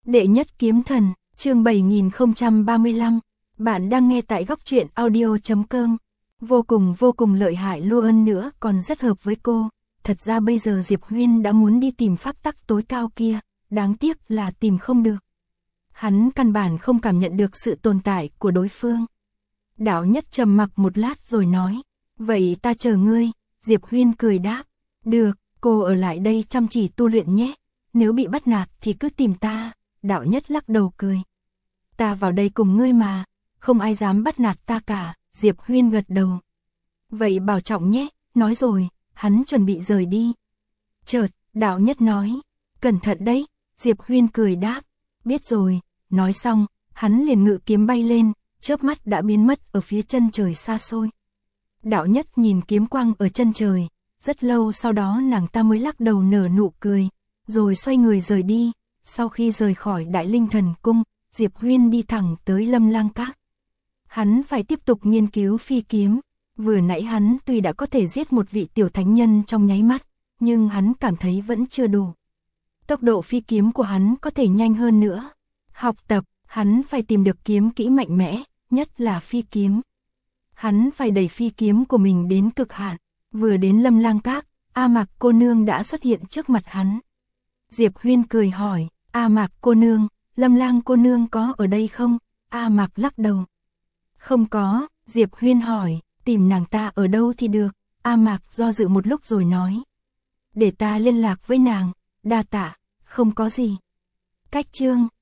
Đệ nhất kiếm thần, chương 7035. Bạn đang nghe tại góc truyện audio.com. Vô cùng lợi hại luôn nữa, còn rất hợp với cô. Thật ra bây giờ Diệp Huyên đã muốn đi tìm pháp tắc tối cao kia, đáng tiếc là tìm không được. Hắn căn bản không cảm nhận được sự tồn tại của đối phương. Đạo Nhất trầm mặc một lát rồi nói, vậy ta chờ ngươi. Diệp Huyên cười đáp, được, cô ở lại đây chăm chỉ tu luyện nhé, nếu bị bắt nạt thì cứ tìm ta. Đạo Nhất lắc đầu cười, ta vào đây cùng ngươi mà, không ai dám bắt nạt ta cả. Diệp Huyên gật đầu, vậy bảo trọng nhé. Nói rồi, hắn chuẩn bị rời đi. Chợt, Đạo Nhất nói, cẩn thận đấy. Diệp Huyên cười đáp, biết rồi. Nói xong, hắn liền ngự kiếm bay lên, chớp mắt đã biến mất ở phía chân trời xa xôi. Đạo Nhất nhìn kiếm quang ở chân trời, rất lâu sau đó nàng ta mới lắc đầu nở nụ cười, rồi xoay người rời đi. Sau khi rời khỏi Đại Linh Thần Cung, Diệp Huyên đi thẳng tới Lâm Lang Các. Hắn phải tiếp tục nghiên cứu phi kiếm. Vừa nãy hắn tuy đã có thể giết một vị tiểu thánh nhân trong nháy mắt, nhưng hắn cảm thấy vẫn chưa đủ. Tốc độ phi kiếm của hắn có thể nhanh hơn nữa. Học tập, hắn phải tìm được kiếm kỹ mạnh mẽ, nhất là phi kiếm. Hắn phải đẩy phi kiếm của mình đến cực hạn. Vừa đến Lâm Lang Các, A Mạc cô nương đã xuất hiện trước mặt hắn. Diệp Huyên cười hỏi, A Mạc cô nương, Lâm Lang cô nương có ở đây không? A Mạc lắc đầu, không có. Diệp Huyên hỏi, tìm nàng ta ở đâu thì được? A Mạc do dự một lúc rồi nói, để ta liên lạc với nàng. Đa tạ, không có gì. Cách chương